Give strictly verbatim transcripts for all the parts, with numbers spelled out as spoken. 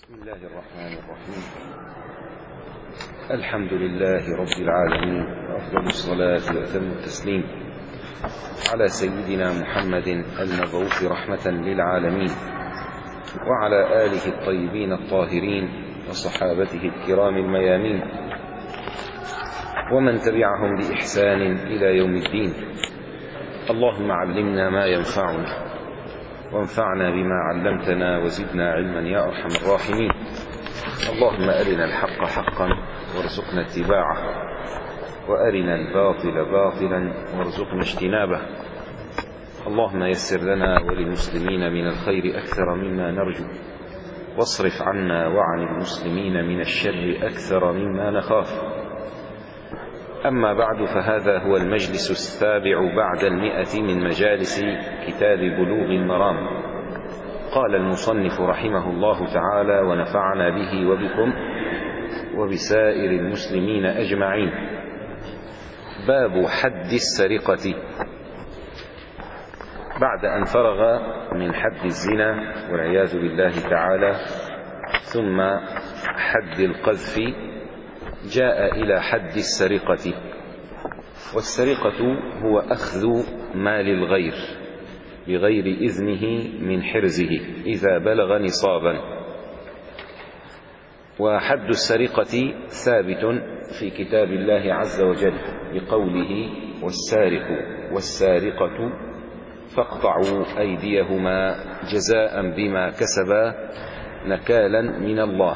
بسم الله الرحمن الرحيم. الحمد لله رب العالمين، أفضل الصلاة وأتم التسليم على سيدنا محمد المبعوث رحمة للعالمين، وعلى آله الطيبين الطاهرين وصحابته الكرام الميامين، ومن تبعهم بإحسان إلى يوم الدين. اللهم علمنا ما ينفعنا وانفعنا بما علمتنا وزدنا علما يا أرحم الراحمين. اللهم أرنا الحق حقا وارزقنا اتباعه، وأرنا الباطل باطلا وارزقنا اجتنابه. اللهم يسر لنا وللمسلمين من الخير أكثر مما نرجو، واصرف عنا وعن المسلمين من الشر أكثر مما نخاف. أما بعد، فهذا هو المجلس السابع بعد المئة من مجالس كتاب بلوغ المرام. قال المصنف رحمه الله تعالى: ونفعنا به وبكم وبسائر المسلمين أجمعين. باب حد السرقة. بعد أن فرغ من حد الزنا والعياذ بالله تعالى، ثم حد القذف، جاء إلى حد السرقة. والسرقة هو أخذ مال الغير بغير إذنه من حرزه إذا بلغ نصابا. وحد السرقة ثابت في كتاب الله عز وجل بقوله: والسارق والسارقة فاقطعوا أيديهما جزاء بما كسبا نكالا من الله.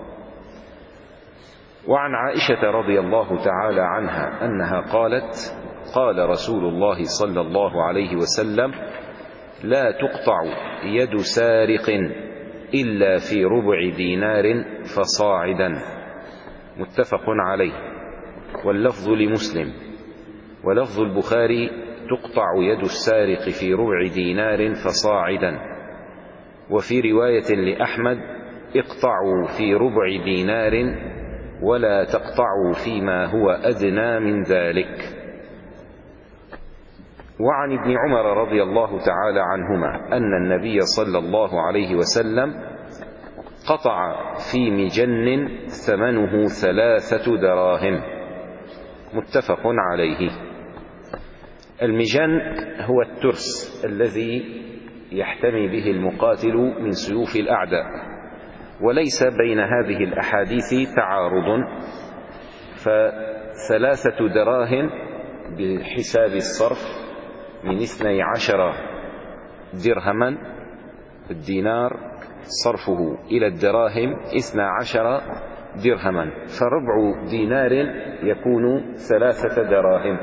وعن عائشة رضي الله تعالى عنها أنها قالت: قال رسول الله صلى الله عليه وسلم: لا تقطع يد سارق إلا في ربع دينار فصاعدا. متفق عليه. واللفظ لمسلم. ولفظ البخاري: تقطع يد السارق في ربع دينار فصاعدا. وفي رواية لأحمد: اقطعوا في ربع دينار ولا تقطعوا فيما هو أدنى من ذلك. وعن ابن عمر رضي الله تعالى عنهما أن النبي صلى الله عليه وسلم قطع في مجن ثمنه ثلاثة دراهم. متفق عليه. المجن هو الترس الذي يحتمي به المقاتل من سيوف الأعداء. وليس بين هذه الأحاديث تعارض، فثلاثة دراهم بحساب الصرف من اثني عشر درهما. الدينار صرفه إلى الدراهم اثنى عشر درهما، فربع دينار يكون ثلاثة دراهم.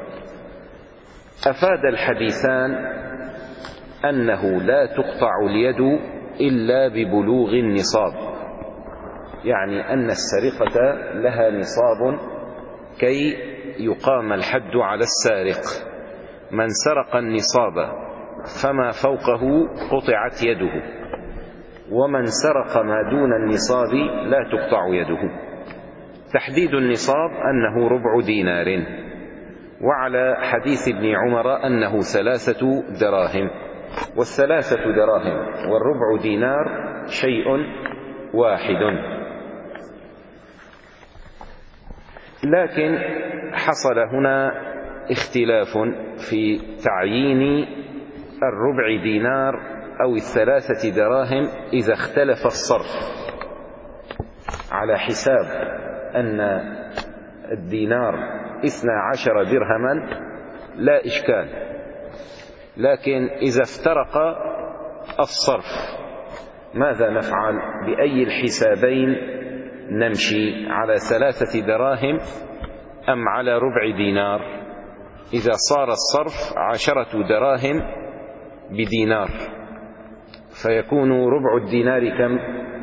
أفاد الحديثان أنه لا تقطع اليد إلا ببلوغ النصاب، يعني أن السرقة لها نصاب كي يقام الحد على السارق. من سرق النصاب فما فوقه قطعت يده، ومن سرق ما دون النصاب لا تقطع يده. تحديد النصاب أنه ربع دينار، وعلى حديث ابن عمر أنه ثلاثة دراهم. والثلاثة دراهم والربع دينار شيء واحد. لكن حصل هنا اختلاف في تعيين الربع دينار أو الثلاثة دراهم إذا اختلف الصرف، على حساب أن الدينار اثنى عشر درهما لا إشكال. لكن إذا افترق الصرف ماذا نفعل؟ بأي الحسابين نمشي؟ على ثلاثة دراهم أم على ربع دينار؟ إذا صار الصرف عشرة دراهم بدينار فيكون ربع الدينار كم؟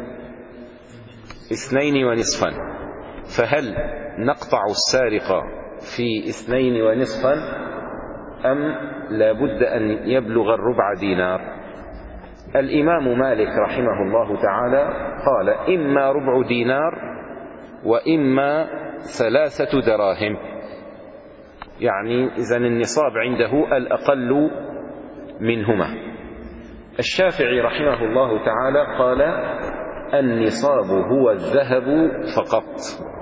اثنين ونصفا. فهل نقطع السارق في اثنين ونصفا أم لا بد أن يبلغ الربع دينار؟ الإمام مالك رحمه الله تعالى قال: إما ربع دينار وإما ثلاثة دراهم، يعني إذن النصاب عنده الأقل منهما. الشافعي رحمه الله تعالى قال: النصاب هو الذهب فقط،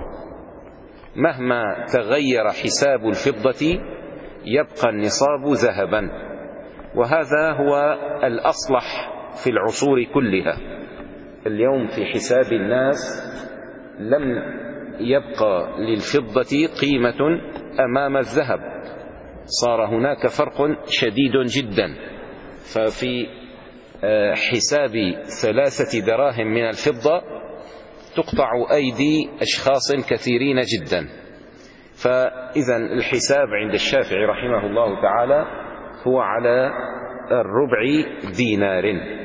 مهما تغير حساب الفضة يبقى النصاب ذهبا، وهذا هو الأصلح في العصور كلها. اليوم في حساب الناس لم يبقى للفضة قيمة أمام الذهب، صار هناك فرق شديد جدا. ففي حساب ثلاثة دراهم من الفضة تقطع أيدي أشخاص كثيرين جدا. فإذا الحساب عند الشافعي رحمه الله تعالى هو على الربع دينار.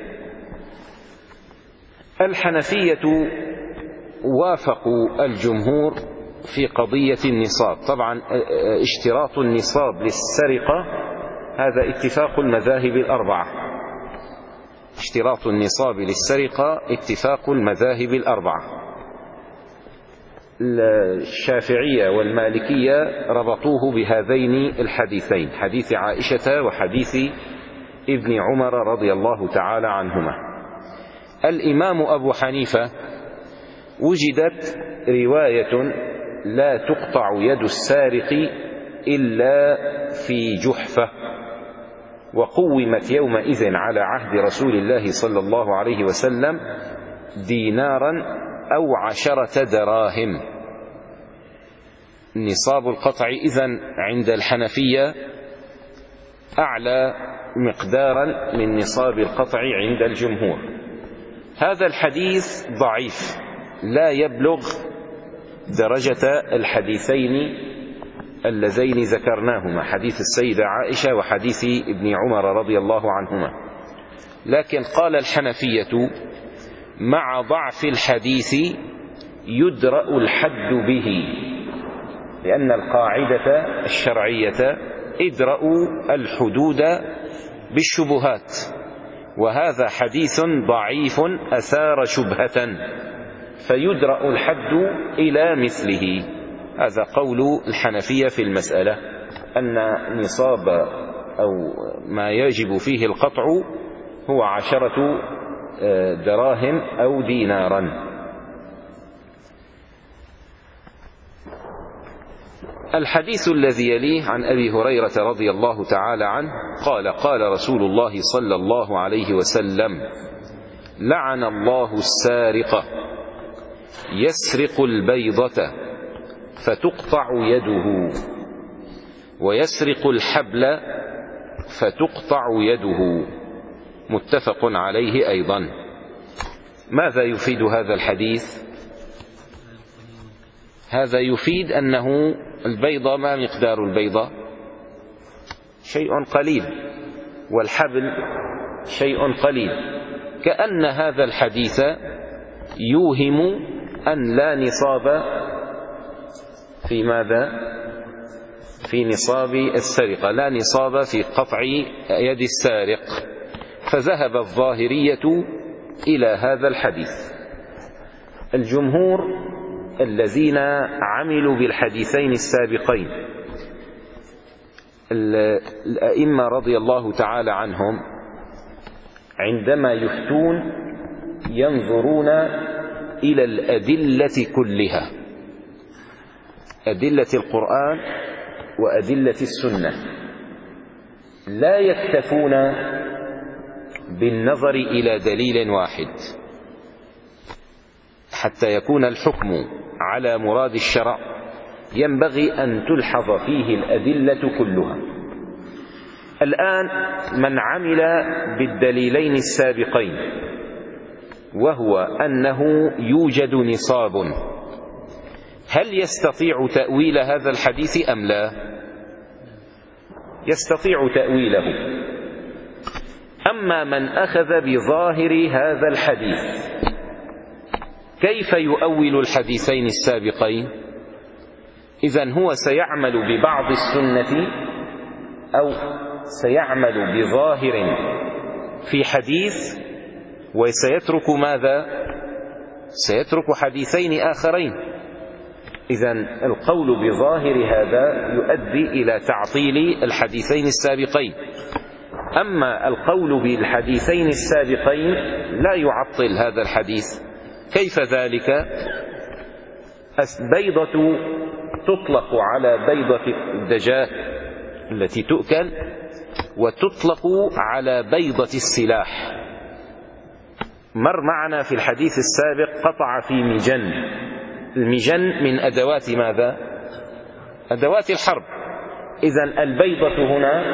الحنفية وافقوا الجمهور في قضية النصاب. طبعا اشتراط النصاب للسرقة هذا اتفاق المذاهب الأربعة، اشتراط النصاب للسرقة اتفاق المذاهب الأربعة. الشافعية والمالكية ربطوه بهذين الحديثين، حديث عائشة وحديث ابن عمر رضي الله تعالى عنهما. الإمام أبو حنيفة وجدت رواية لا تقطع يد السارق إلا في جحفة، وقومت يومئذ على عهد رسول الله صلى الله عليه وسلم دينارا أو عشرة دراهم. نصاب القطع إذن عند الحنفية أعلى مقدارا من نصاب القطع عند الجمهور. هذا الحديث ضعيف لا يبلغ درجة الحديثين اللذين ذكرناهما، حديث السيدة عائشة وحديث ابن عمر رضي الله عنهما. لكن قال الحنفية مع ضعف الحديث يدرأ الحد به، لأن القاعدة الشرعية ادرأوا الحدود بالشبهات، وهذا حديث ضعيف أثار شبهة فيدرأ الحد إلى مثله. هذا قول الحنفية في المسألة، أن نصاب أو ما يجب فيه القطع هو عشرة دراهم أو دينارا. الحديث الذي يليه عن أبي هريرة رضي الله تعالى عنه قال قال رسول الله صلى الله عليه وسلم لعن الله السارق يسرق البيضة فتقطع يده، ويسرق الحبل فتقطع يده، متفق عليه أيضا. ماذا يفيد هذا الحديث؟ هذا يفيد أنه البيضة ما مقدار البيضة؟ شيء قليل، والحبل شيء قليل. كأن هذا الحديث يوهم أن لا نصاب في ماذا؟ في نصاب السرقة، لا نصاب في قطع يد السارق. فذهب الظاهرية إلى هذا الحديث. الجمهور الذين عملوا بالحديثين السابقين الأئمة رضي الله تعالى عنهم عندما يفتون ينظرون إلى الأدلة كلها، أدلة القرآن وأدلة السنة، لا يكتفون بالنظر إلى دليل واحد. حتى يكون الحكم على مراد الشرع ينبغي أن تلحظ فيه الأدلة كلها. الآن من عمل بالدليلين السابقين وهو أنه يوجد نصاب، هل يستطيع تأويل هذا الحديث أم لا؟ يستطيع تأويله. أما من أخذ بظاهر هذا الحديث كيف يؤول الحديثين السابقين؟ إذن هو سيعمل ببعض السنة أو سيعمل بظاهر في حديث وسيترك ماذا؟ سيترك حديثين آخرين. إذن القول بظاهر هذا يؤدي إلى تعطيل الحديثين السابقين. أما القول بالحديثين السابقين لا يعطل هذا الحديث، كيف ذلك؟ البيضة تطلق على بيضة الدجاج التي تؤكل، وتطلق على بيضة السلاح. مر معنا في الحديث السابق قطع في مجن. المجن من أدوات ماذا؟ أدوات الحرب. إذن البيضة هنا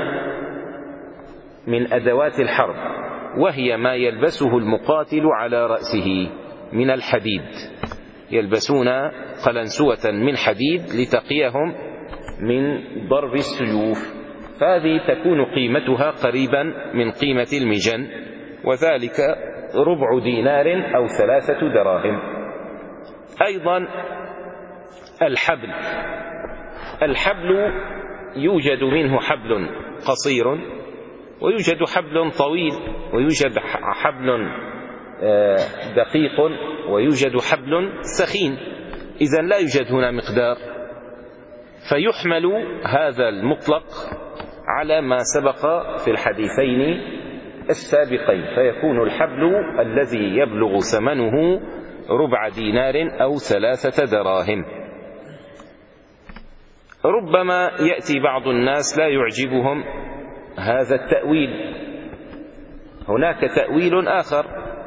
من أدوات الحرب، وهي ما يلبسه المقاتل على رأسه من الحديد، يلبسون قلنسوة من حديد لتقيهم من ضرب السيوف، فهذه تكون قيمتها قريبا من قيمة المجن، وذلك ربع دينار أو ثلاثة دراهم. أيضا الحبل. الحبل يوجد منه حبل قصير، ويوجد حبل طويل، ويوجد حبل دقيق، ويوجد حبل سخين. إذن لا يوجد هنا مقدار، فيحمل هذا المطلق على ما سبق في الحديثين السابقين، فيكون الحبل الذي يبلغ ثمنه ربع دينار أو ثلاثة دراهم. ربما يأتي بعض الناس لا يعجبهم هذا التأويل. هناك تأويل آخر: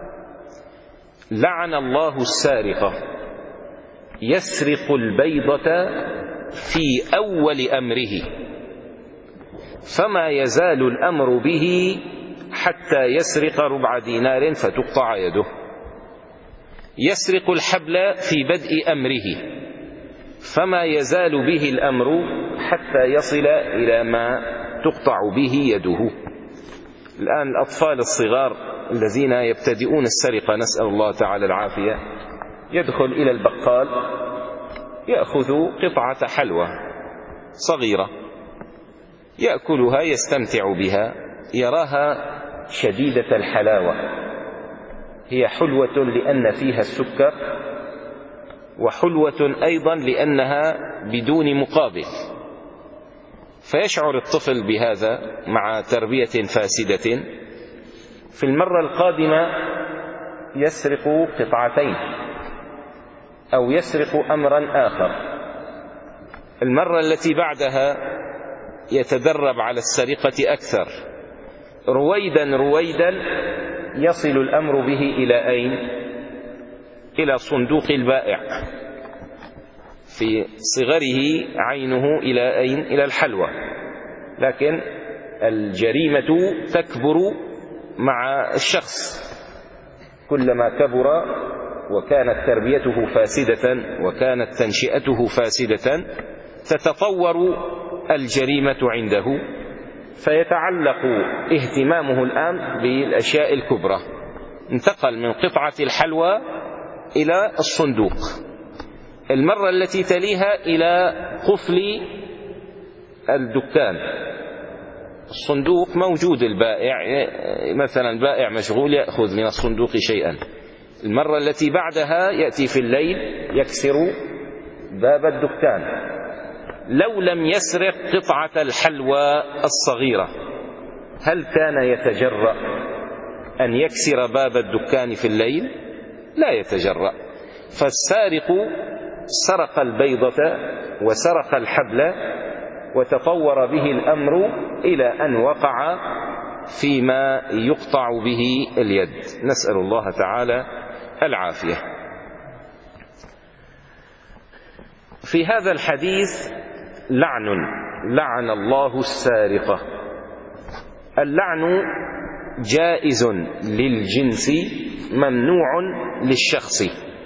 لعن الله السارق، يسرق البيضة في أول أمره، فما يزال الأمر به حتى يسرق ربع دينار فتقطع يده. يسرق الحبل في بدء أمره، فما يزال به الأمر حتى يصل إلى ما تقطع به يده. الآن الأطفال الصغار الذين يبتدئون السرقة، نسأل الله تعالى العافية، يدخل إلى البقال يأخذ قطعة حلوى صغيرة يأكلها، يستمتع بها، يراها شديدة الحلاوة، هي حلوة لأن فيها السكر، وحلوة أيضا لأنها بدون مقابل، فيشعر الطفل بهذا مع تربية فاسدة. في المرة القادمة يسرق قطعتين أو يسرق أمرا آخر. المرة التي بعدها يتدرب على السرقة أكثر، رويدا رويدا يصل الأمر به إلى أين؟ إلى صندوق البائع. في صغره عينه إلى أين؟ إلى الحلوى، لكن الجريمة تكبر مع الشخص. كلما كبر وكانت تربيته فاسدة وكانت تنشئته فاسدة تتطور الجريمة عنده، فيتعلق اهتمامه الآن بالأشياء الكبرى. انتقل من قطعة الحلوى إلى الصندوق، المرة التي تليها إلى قفل الدكان. الصندوق موجود، البائع مثلا البائع مشغول يأخذ من الصندوق شيئا. المرة التي بعدها يأتي في الليل يكسر باب الدكان. لو لم يسرق قطعة الحلوى الصغيرة، هل كان يتجرأ أن يكسر باب الدكان في الليل؟ لا يتجرأ. فالسارق سرق البيضة وسرق الحبل، وتطور به الأمر إلى أن وقع فيما يقطع به اليد، نسأل الله تعالى العافية. في هذا الحديث لعن، لعن الله السارقة. اللعن جائز للجنس، ممنوع للشخص.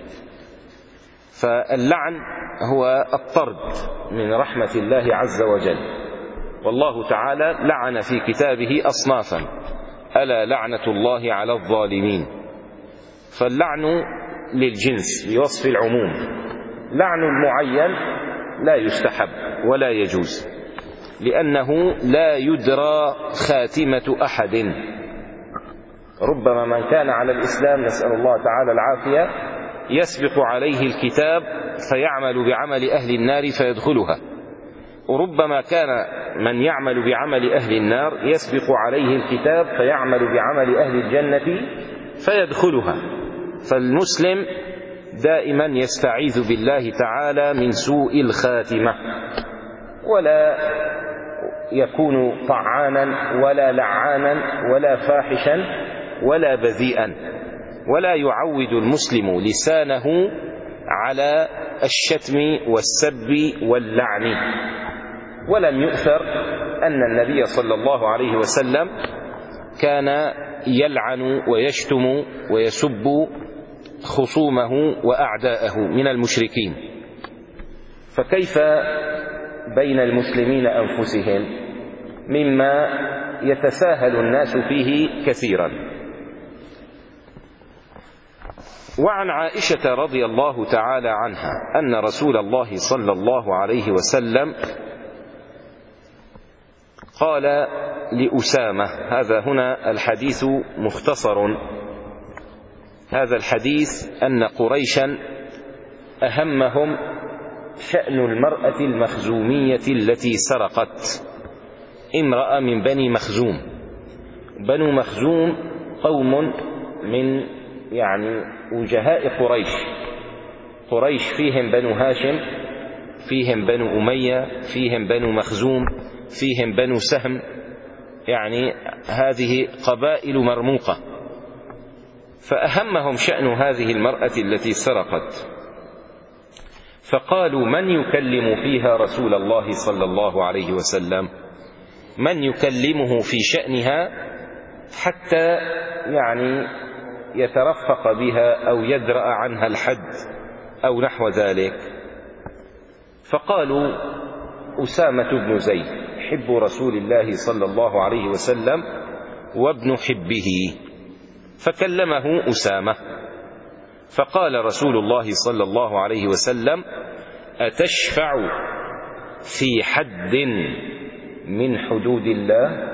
فاللعن هو الطرد من رحمة الله عز وجل، والله تعالى لعن في كتابه أصنافا: ألا لعنة الله على الظالمين. فاللعن للجنس بوصف العموم، لعن المعين لا يستحب ولا يجوز، لأنه لا يدرى خاتمة أحد. ربما من كان على الإسلام، نسأل الله تعالى العافية، يسبق عليه الكتاب فيعمل بعمل أهل النار فيدخلها، وربما كان من يعمل بعمل أهل النار يسبق عليه الكتاب فيعمل بعمل أهل الجنة فيدخلها. فالمسلم دائما يستعيذ بالله تعالى من سوء الخاتمة، ولا يكون طعانا ولا لعانا ولا فاحشا ولا بذيئا، ولا يعود المسلم لسانه على الشتم والسب واللعن. ولم يؤثر أن النبي صلى الله عليه وسلم كان يلعن ويشتم ويسب خصومه وأعداءه من المشركين. فكيف بين المسلمين أنفسهم مما يتساهل الناس فيه كثيرا. وعن عائشة رضي الله تعالى عنها أن رسول الله صلى الله عليه وسلم قال لأسامة، هذا هنا الحديث مختصر، هذا الحديث أن قريشا أهمهم شأن المرأة المخزومية التي سرقت، امرأة من بني مخزوم. بنو مخزوم قوم من يعني وجهاء قريش. قريش فيهم بنو هاشم، فيهم بنو أمية، فيهم بنو مخزوم، فيهم بنو سهم، يعني هذه قبائل مرموقة. فأهمهم شأن هذه المرأة التي سرقت، فقالوا من يكلم فيها رسول الله صلى الله عليه وسلم؟ من يكلمه في شأنها حتى يعني يترفق بها أو يدرأ عنها الحد أو نحو ذلك؟ فقالوا أسامة بن زيد حب رسول الله صلى الله عليه وسلم وابن حبه. فكلمه أسامة، فقال رسول الله صلى الله عليه وسلم أتشفع في حد من حدود الله؟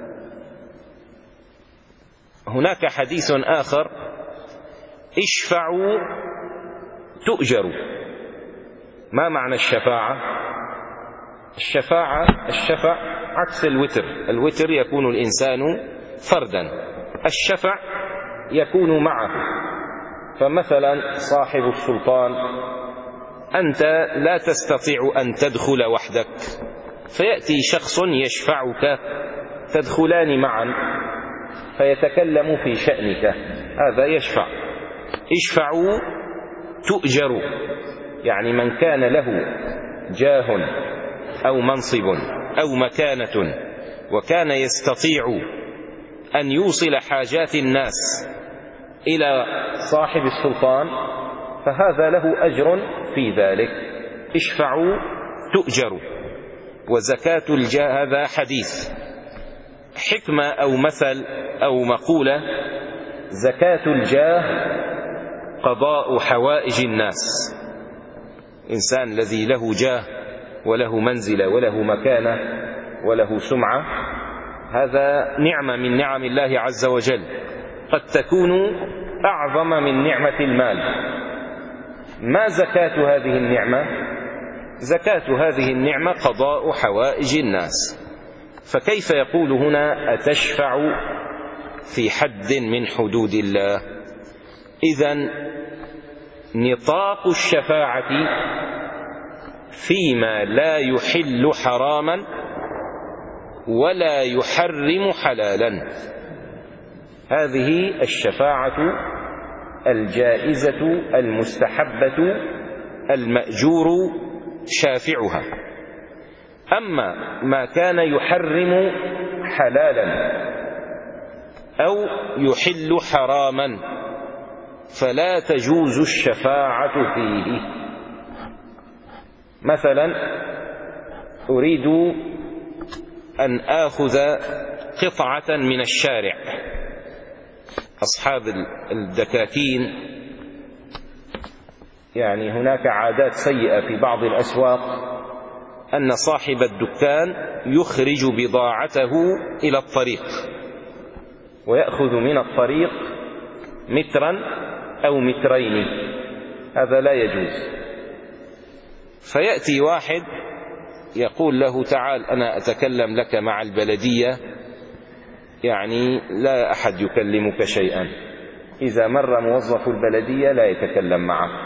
هناك حديث آخر اشفعوا تؤجروا. ما معنى الشفاعة؟ الشفاعة الشفع عكس الوتر. الوتر يكون الإنسان فردا، الشفع يكون معه. فمثلا صاحب السلطان أنت لا تستطيع أن تدخل وحدك، فيأتي شخص يشفعك، تدخلان معا فيتكلم في شأنك، هذا يشفع. اشفعوا تؤجروا، يعني من كان له جاه أو منصب أو مكانة وكان يستطيع أن يوصل حاجات الناس إلى صاحب السلطان فهذا له أجر في ذلك. اشفعوا تؤجروا. وزكاة الجاه، هذا حديث، حكمة أو مثل أو مقولة، زكاة الجاه قضاء حوائج الناس. إنسان الذي له جاه وله منزلة وله مكانة وله سمعة، هذا نعمة من نعم الله عز وجل، قد تكون أعظم من نعمة المال. ما زكاة هذه النعمة؟ زكاة هذه النعمة قضاء حوائج الناس. فكيف يقول هنا أتشفع في حد من حدود الله؟ إذن نطاق الشفاعة فيما لا يحل حراما ولا يحرم حلالا. هذه الشفاعة الجائزة المستحبة المأجور شافعها. أما ما كان يحرم حلالا أو يحل حراما فلا تجوز الشفاعة فيه. مثلا أريد أن آخذ قطعة من الشارع. أصحاب الدكاكين يعني هناك عادات سيئة في بعض الأسواق، أن صاحب الدكان يخرج بضاعته إلى الطريق ويأخذ من الطريق مترا أو مترين، هذا لا يجوز. فيأتي واحد يقول له تعال أنا أتكلم لك مع البلدية، يعني لا أحد يكلمك شيئا، إذا مر موظف البلدية لا يتكلم معه،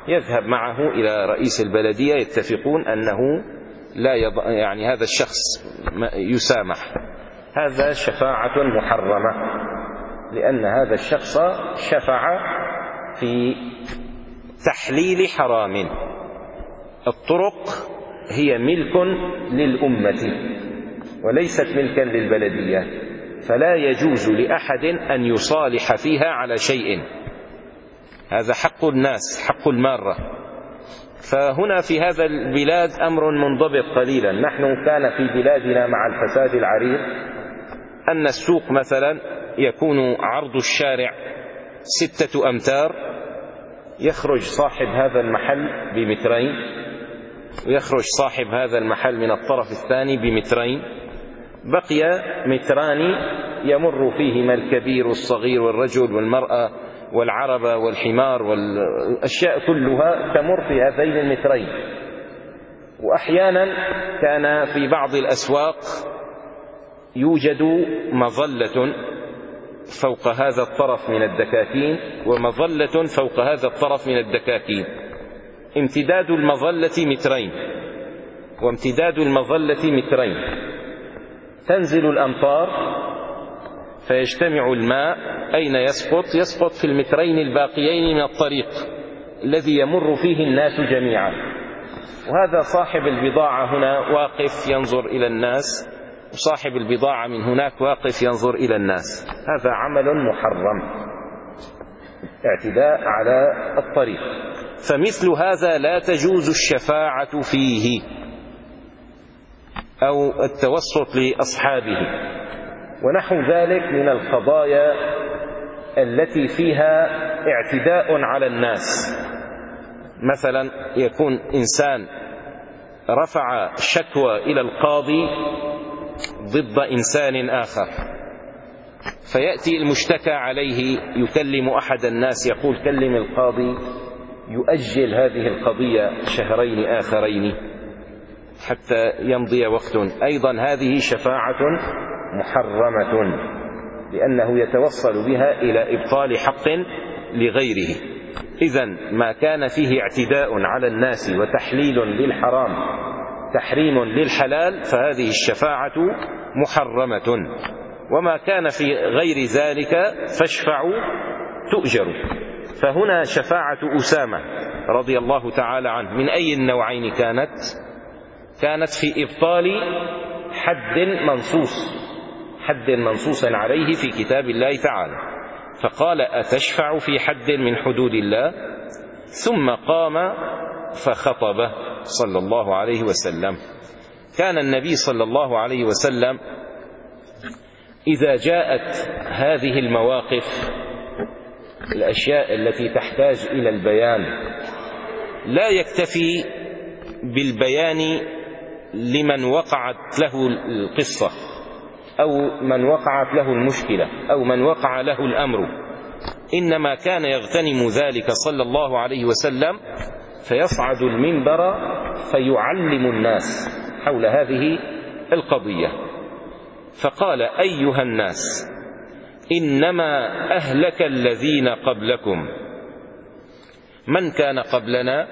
يذهب معه إلى رئيس البلدية، يتفقون أنه لا يض... يعني هذا الشخص يسامح. هذا شفاعة محرمة، لأن هذا الشخص شفع في تحليل حرام. الطرق هي ملك للأمة وليست ملكا للبلدية، فلا يجوز لأحد أن يصالح فيها على شيء، هذا حق الناس، حق المارة. فهنا في هذا البلاد أمر منضبط قليلا. نحن كان في بلادنا مع الفساد العريض أن السوق مثلا يكون عرض الشارع ستة أمتار، يخرج صاحب هذا المحل بمترين، ويخرج صاحب هذا المحل من الطرف الثاني بمترين، بقي متران يمر فيهما الكبير والصغير والرجل والمرأة والعربة والحمار والأشياء كلها تمر في هذين المترين. وأحيانا كان في بعض الأسواق يوجد مظلة فوق هذا الطرف من الدكاكين ومظلة فوق هذا الطرف من الدكاكين، امتداد المظلة مترين وامتداد المظلة مترين، تنزل الأمطار فيجتمع الماء، أين يسقط؟ يسقط في المترين الباقيين من الطريق الذي يمر فيه الناس جميعا. وهذا صاحب البضاعة هنا واقف ينظر إلى الناس، وصاحب البضاعة من هناك واقف ينظر إلى الناس. هذا عمل محرم، اعتداء على الطريق. فمثل هذا لا تجوز الشفاعة فيه أو التوسط لأصحابه. ونحو ذلك من القضايا التي فيها اعتداء على الناس، مثلا يكون إنسان رفع شكوى إلى القاضي ضد إنسان آخر، فيأتي المشتكى عليه يكلم أحد الناس يقول كلم القاضي يؤجل هذه القضية شهرين آخرين حتى يمضي وقت. أيضا هذه شفاعة محرمة، لأنه يتوصل بها إلى إبطال حق لغيره. إذن ما كان فيه اعتداء على الناس وتحليل للحرام تحريم للحلال فهذه الشفاعة محرمة. وما كان في غير ذلك فاشفعوا تؤجروا. فهنا شفاعة أسامة رضي الله تعالى عنه من أي النوعين كانت؟ كانت في إبطال حد منصوص حد منصوص عليه في كتاب الله تعالى، فقال أتشفع في حد من حدود الله؟ ثم قام فخطب صلى الله عليه وسلم. كان النبي صلى الله عليه وسلم إذا جاءت هذه المواقف، الأشياء التي تحتاج إلى البيان، لا يكتفي بالبيان لمن وقعت له القصة أو من وقعت له المشكلة أو من وقع له الأمر، إنما كان يغتنم ذلك صلى الله عليه وسلم فيصعد المنبر فيعلم الناس حول هذه القضية. فقال أيها الناس إنما أهلك الذين قبلكم. من كان قبلنا؟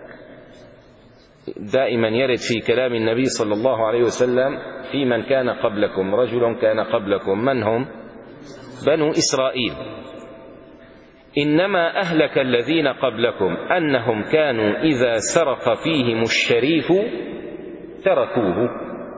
دائما يرد في كلام النبي صلى الله عليه وسلم في من كان قبلكم رجل كان قبلكم، من هم؟ بنو إسرائيل. إنما أهلك الذين قبلكم أنهم كانوا إذا سرق فيهم الشريف تركوه،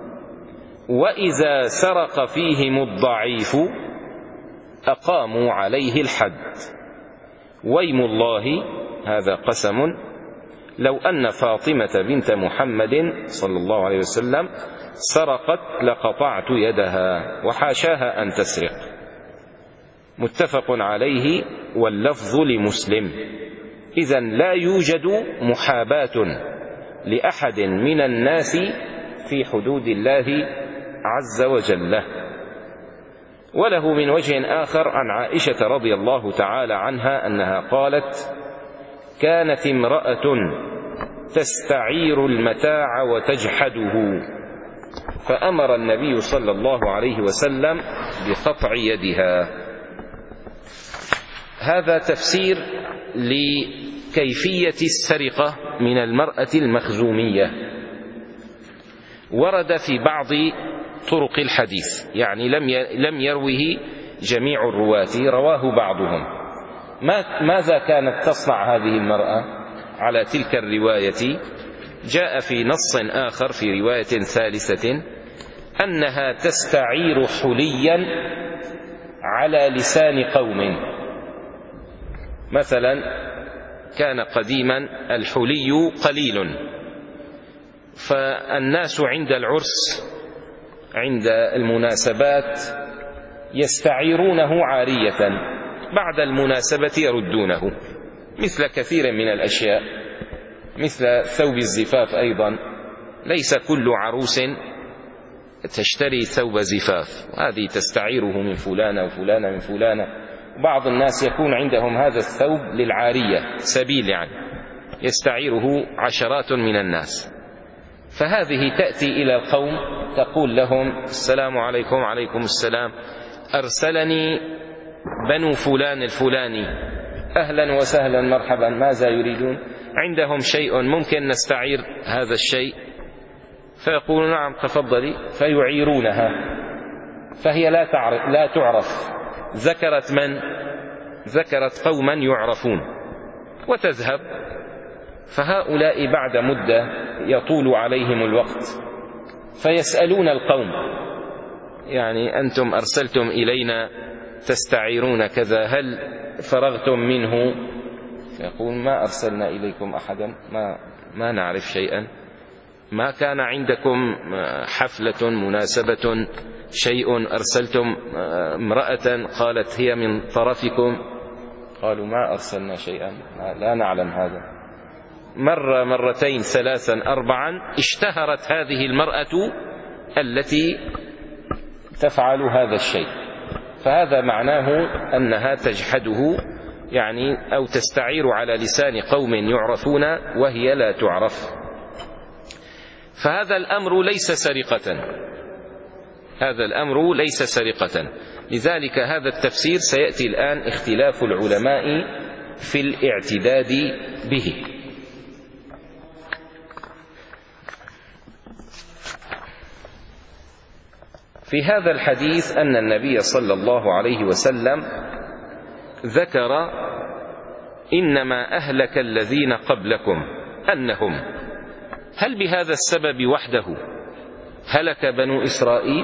وإذا سرق فيهم الضعيف أقاموا عليه الحد. ويم الله، هذا قسم، لو أن فاطمة بنت محمد صلى الله عليه وسلم سرقت لقطعت يدها وحاشاها أن تسرق. متفق عليه واللفظ لمسلم. إذن لا يوجد محاباة لأحد من الناس في حدود الله عز وجل. وله من وجه آخر عن عائشة رضي الله تعالى عنها أنها قالت كانت امرأة تستعير المتاع وتجحده، فأمر النبي صلى الله عليه وسلم بقطع يدها. هذا تفسير كيفية السرقة من المرأة المخزومية. ورد في بعض طرق الحديث، يعني لم يروه جميع الرواة، رواه بعضهم. ماذا كانت تصنع هذه المرأة على تلك الرواية؟ جاء في نص آخر في رواية ثالثة أنها تستعير حليا على لسان قوم. مثلا كان قديما الحلي قليل، فالناس عند العرس عند المناسبات يستعيرونه عارية، بعد المناسبة يردونه، مثل كثير من الأشياء، مثل ثوب الزفاف أيضا، ليس كل عروس تشتري ثوب زفاف، هذه تستعيره من فلانة وفلانة من فلانة. بعض الناس يكون عندهم هذا الثوب للعارية، سبيل يعني، يستعيره عشرات من الناس. فهذه تأتي إلى القوم تقول لهم: السلام عليكم. عليكم السلام. أرسلني بنو فلان الفلاني، أهلا وسهلا مرحبا، ماذا يريدون؟ عندهم شيء ممكن نستعير هذا الشيء؟ فيقول: نعم تفضلي. فيعيرونها، فهي لا تعرف, لا تعرف ذكرت من؟ ذكرت قوما يعرفون، وتذهب. فهؤلاء بعد مدة يطول عليهم الوقت، فيسألون القوم: يعني أنتم أرسلتم إلينا تستعيرون كذا، هل فرغتم منه؟ يقول: ما أرسلنا إليكم أحدا، ما, ما نعرف شيئا، ما كان عندكم حفلة مناسبة شيء أرسلتم امرأة قالت هي من طرفكم؟ قالوا: ما أرسلنا شيئا، لا نعلم هذا. مرة مرتين ثلاثا أربعا اشتهرت هذه المرأة التي تفعل هذا الشيء، فهذا معناه أنها تجحده، يعني أو تستعير على لسان قوم يعرفون وهي لا تعرف. فهذا الأمر ليس سرقة، هذا الأمر ليس سرقة. لذلك هذا التفسير سيأتي الآن اختلاف العلماء في الاعتداد به. في هذا الحديث أن النبي صلى الله عليه وسلم ذكر: إنما أهلك الذين قبلكم أنهم، هل بهذا السبب وحده هلك بنو إسرائيل؟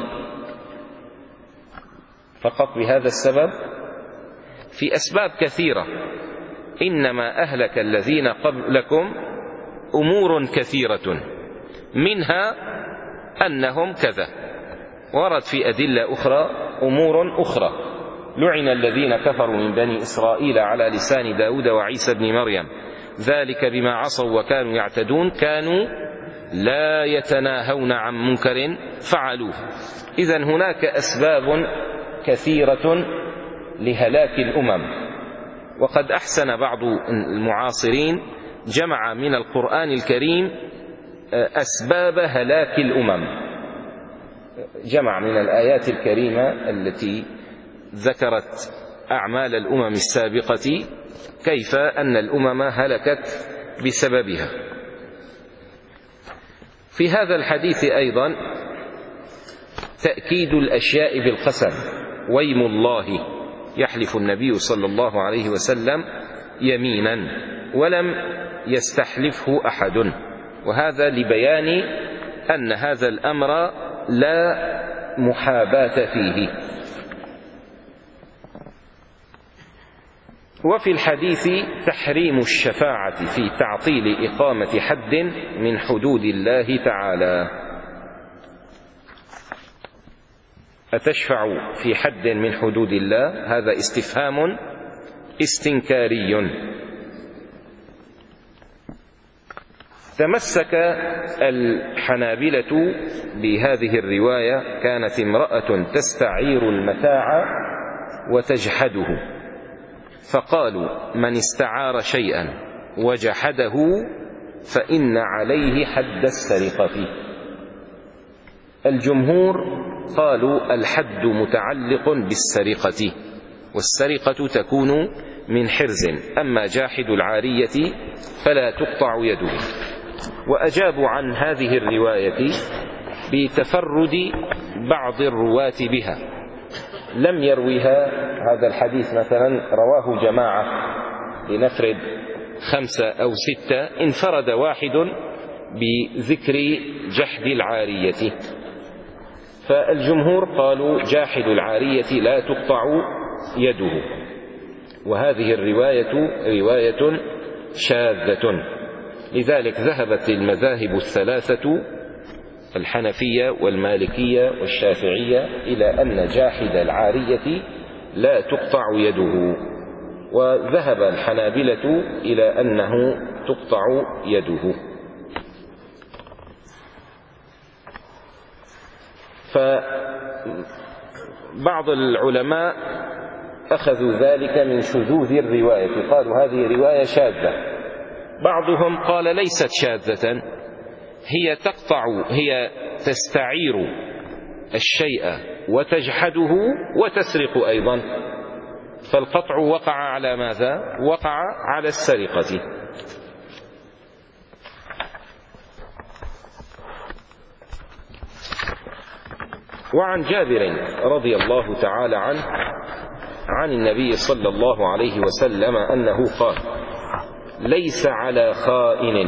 فقط بهذا السبب؟ في أسباب كثيرة. إنما أهلك الذين قبلكم أمور كثيرة، منها أنهم كذا. ورد في أدلة أخرى أمور أخرى: لعن الذين كفروا من بني إسرائيل على لسان داود وعيسى بن مريم، ذلك بما عصوا وكانوا يعتدون، كانوا لا يتناهون عن منكر فعلوه. إذن هناك أسباب كثيرة لهلاك الأمم. وقد أحسن بعض المعاصرين جمع من القرآن الكريم أسباب هلاك الأمم، جمع من الآيات الكريمة التي ذكرت أعمال الأمم السابقة كيف أن الأمم هلكت بسببها. في هذا الحديث أيضا تأكيد الأشياء بالقسم. ويم الله، يحلف النبي صلى الله عليه وسلم يمينا ولم يستحلفه أحد، وهذا لبيان أن هذا الأمر لا محاباة فيه. وفي الحديث تحريم الشفاعة في تعطيل إقامة حد من حدود الله تعالى. أتشفع في حد من حدود الله؟ هذا استفهام استنكاري. تمسك الحنابلة بهذه الرواية: كانت امرأة تستعير المتاع وتجحده، فقالوا: من استعار شيئا وجحده فإن عليه حد السرقة. الجمهور قالوا: الحد متعلق بالسرقة، والسرقة تكون من حرز، أما جاحد العارية فلا تقطع يده. وأجابوا عن هذه الرواية بتفرد بعض الرواة بها، لم يرويها هذا الحديث مثلا رواه جماعة لنفرد خمسة أو ستة، انفرد واحد بذكر جحد العارية، فالجمهور قالوا جاحد العارية لا تقطع يده، وهذه الرواية رواية شاذة. لذلك ذهبت المذاهب الثلاثة الحنفية والمالكية والشافعية إلى أن جاحد العارية لا تقطع يده، وذهب الحنابلة إلى أنه تقطع يده. فبعض العلماء أخذوا ذلك من شذوذ الرواية، قالوا هذه رواية شاذة. بعضهم قال ليست شاذة، هي تقطع، هي تستعير الشيء وتجحده وتسرق أيضا، فالقطع وقع على ماذا؟ وقع على السرقة. وعن جابر رضي الله تعالى عنه عن النبي صلى الله عليه وسلم أنه قال: ليس على خائن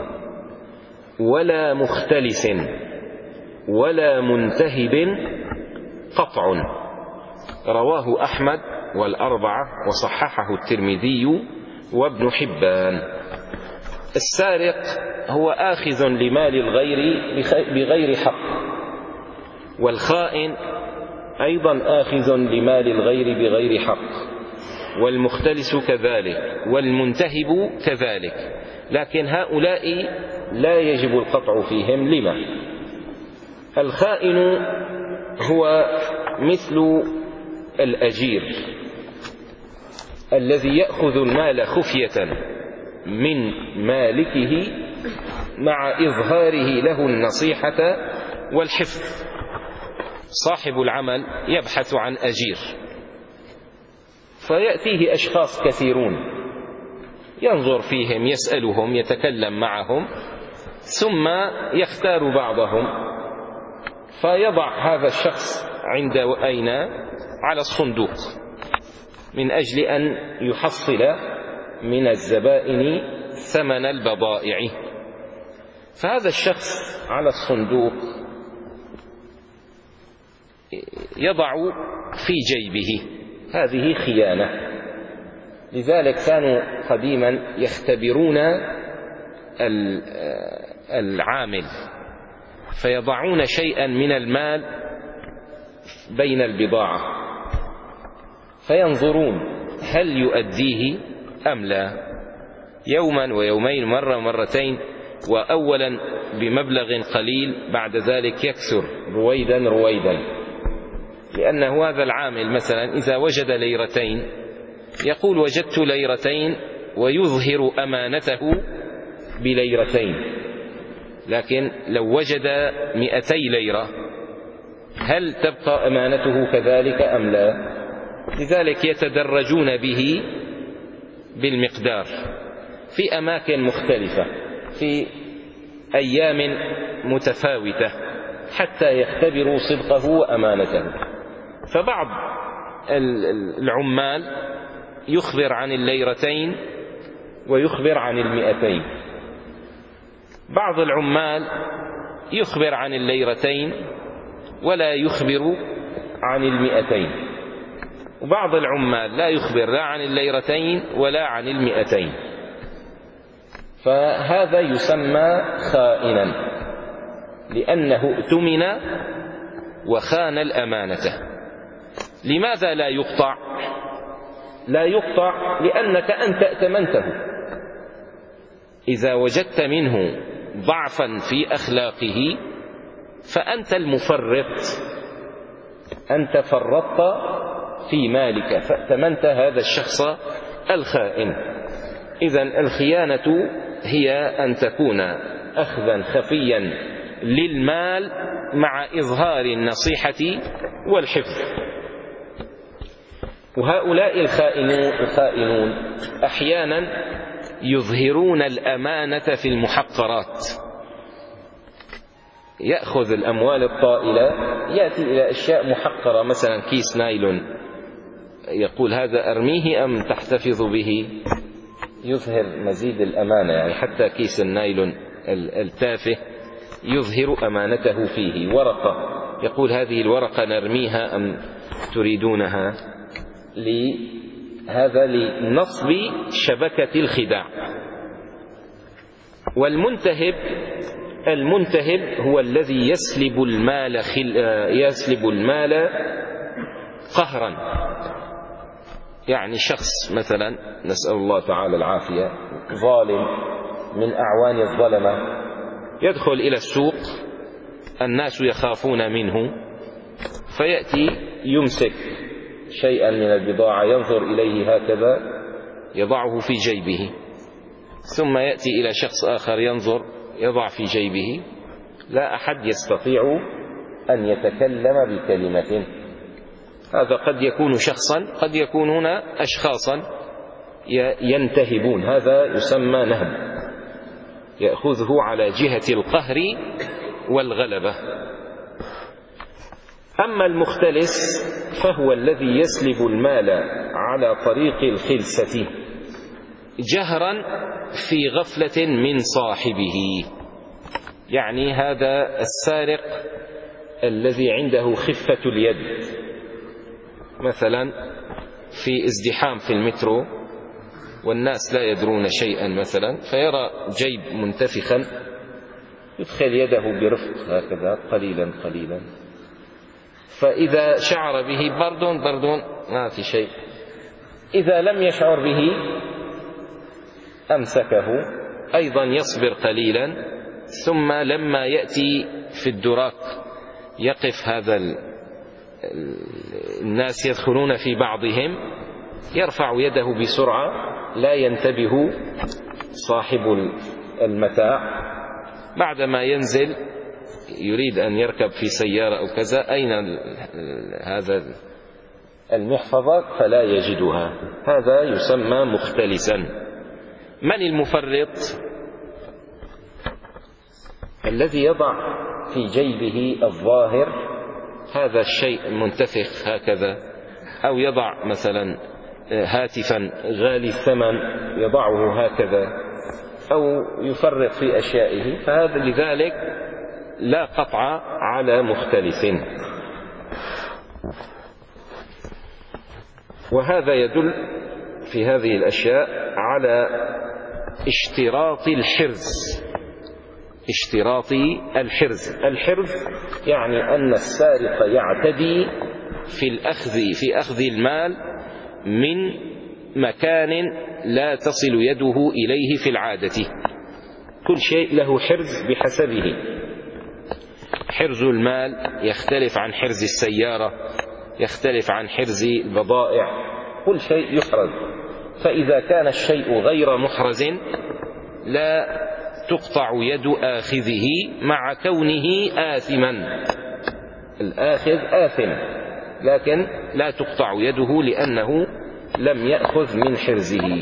ولا مختلس ولا منتهب قطع. رواه أحمد والأربعة وصححه الترمذي وابن حبان. السارق هو آخذ لمال الغير بغير حق، والخائن أيضا آخذ لمال الغير بغير حق، والمختلس كذلك، والمنتهب كذلك. لكن هؤلاء لا يجب القطع فيهم. لما؟ الخائن هو مثل الأجير الذي يأخذ المال خفية من مالكه مع إظهاره له النصيحة والحفظ. صاحب العمل يبحث عن أجير، فيأتيه أشخاص كثيرون ينظر فيهم، يسألهم، يتكلم معهم، ثم يختار بعضهم فيضع هذا الشخص عند أين؟ على الصندوق، من أجل أن يحصل من الزبائن ثمن البضائع. فهذا الشخص على الصندوق يضع في جيبه، هذه خيانة. لذلك كانوا قديما يختبرون العامل، فيضعون شيئا من المال بين البضاعة فينظرون هل يؤديه أم لا، يوما ويومين، مرة ومرتين، وأولا بمبلغ قليل، بعد ذلك يكثر رويدا رويدا. لأنه هذا العامل مثلا إذا وجد ليرتين يقول وجدت ليرتين، ويظهر أمانته بليرتين. لكن لو وجد مئتي ليرة هل تبقى أمانته كذلك أم لا؟ لذلك يتدرجون به بالمقدار في أماكن مختلفة في أيام متفاوتة حتى يختبروا صدقه وأمانته. فبعض العمال يخبر عن الليرتين ويخبر عن المئتين، بعض العمال يخبر عن الليرتين ولا يخبر عن المئتين، وبعض العمال لا يخبر لا عن الليرتين ولا عن المئتين. فهذا يسمى خائنا، لأنه اؤتمن وخان الأمانة. لماذا لا يقطع؟ لا يقطع لأنك أنت ائتمنته. إذا وجدت منه ضعفا في أخلاقه فأنت المفرط، أنت فرطت في مالك فائتمنت هذا الشخص الخائن. إذن الخيانة هي أن تكون أخذا خفيا للمال مع إظهار النصيحة والحفظ. وهؤلاء الخائنون, الخائنون أحيانا يظهرون الأمانة في المحقرات. يأخذ الأموال الطائلة، يأتي إلى أشياء محقرة، مثلا كيس نايلون، يقول هذا أرميه أم تحتفظ به؟ يظهر مزيد الأمانة، يعني حتى كيس النايلون التافه يظهر أمانته فيه. ورقة، يقول هذه الورقة نرميها أم تريدونها؟ هذا لنصب شبكة الخداع. والمنتهب، المنتهب هو الذي يسلب المال خل... يسلب المال قهرا. يعني شخص مثلا، نسأل الله تعالى العافية، ظالم من أعوان الظلمة، يدخل إلى السوق، الناس يخافون منه، فيأتي يمسك شيئا من البضاعة، ينظر إليه هكذا، يضعه في جيبه، ثم يأتي إلى شخص آخر ينظر، يضع في جيبه. لا أحد يستطيع أن يتكلم بكلمة. هذا قد يكون شخصا، قد يكونون أشخاصا ينتهبون، هذا يسمى نهب، يأخذه على جهة القهر والغلبة. أما المختلس فهو الذي يسلب المال على طريق الخلسة جهرا في غفلة من صاحبه. يعني هذا السارق الذي عنده خفة اليد، مثلا في ازدحام في المترو والناس لا يدرون شيئا مثلا، فيرى جيب منتفخا، يدخل يده برفق هكذا قليلا قليلا، فإذا شعر به بردون بردون ما في شيء، إذا لم يشعر به أمسكه، أيضا يصبر قليلا، ثم لما يأتي في الدراك يقف هذا الناس يدخلون في بعضهم، يرفع يده بسرعة، لا ينتبه صاحب المتاع. بعدما ينزل يريد أن يركب في سيارة أو كذا، أين هذا المحفظة؟ فلا يجدها. هذا يسمى مختلسا. من المفرط؟ الذي يضع في جيبه الظاهر هذا الشيء منتفخ هكذا، أو يضع مثلا هاتفا غالي الثمن يضعه هكذا، أو يفرط في أشيائه، فهذا لذلك لا قطع على مختلف. وهذا يدل في هذه الأشياء على اشتراط الحرز. اشتراط الحرز، الحرز يعني أن السارق يعتدي في الأخذ في أخذ المال من مكان لا تصل يده إليه في العادة. كل شيء له حرز بحسبه. حرز المال يختلف عن حرز السيارة، يختلف عن حرز البضائع، كل شيء يحرز. فإذا كان الشيء غير محرز لا تقطع يد آخذه مع كونه آثما. الآخذ آثم، لكن لا تقطع يده لأنه لم يأخذ من حرزه.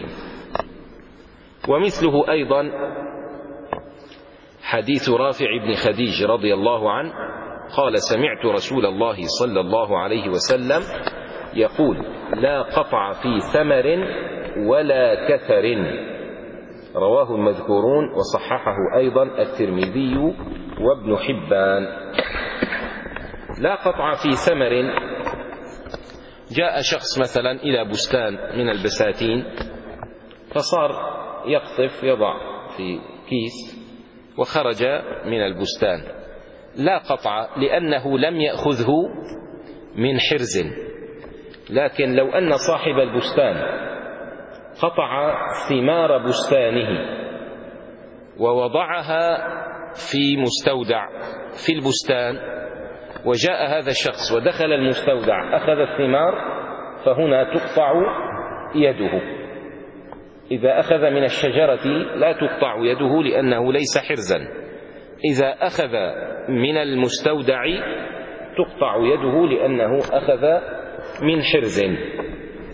ومثله أيضا حديث رافع بن خديج رضي الله عنه قال: سمعت رسول الله صلى الله عليه وسلم يقول: لا قطع في ثمر ولا كثر. رواه المذكورون وصححه أيضا الترمذي وابن حبان. لا قطع في ثمر، جاء شخص مثلا إلى بستان من البساتين، فصار يقطف يضع في كيس وخرج من البستان، لا قطع لأنه لم يأخذه من حرز. لكن لو أن صاحب البستان قطع ثمار بستانه ووضعها في مستودع في البستان، وجاء هذا الشخص ودخل المستودع أخذ الثمار، فهنا تقطع يده. إذا أخذ من الشجرة لا تقطع يده لأنه ليس حرزا. إذا أخذ من المستودع تقطع يده لأنه أخذ من حرز.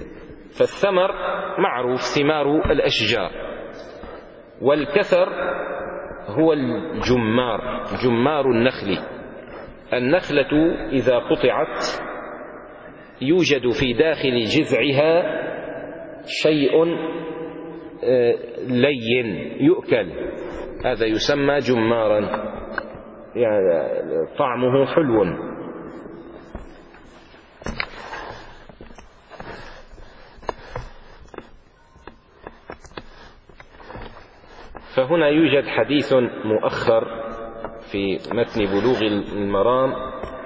فالثمر معروف ثمار الأشجار، والكثر هو الجمار، جمار النخل. النخلة إذا قطعت يوجد في داخل جذعها شيء لين يؤكل، هذا يسمى جمارا، يعني طعمه حلو. فهنا يوجد حديث مؤخر في متن بلوغ المرام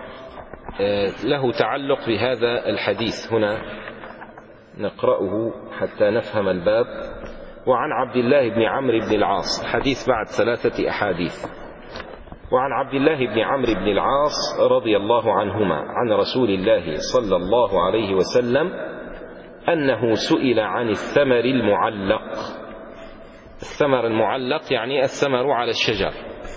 له تعلق بهذا الحديث، هنا نقرأه حتى نفهم الباب. وعن عبد الله بن عمرو بن العاص، حديث بعد ثلاثة أحاديث. وعن عبد الله بن عمرو بن العاص رضي الله عنهما عن رسول الله صلى الله عليه وسلم أنه سئل عن الثمر المعلق. الثمر المعلق يعني الثمر على الشجر،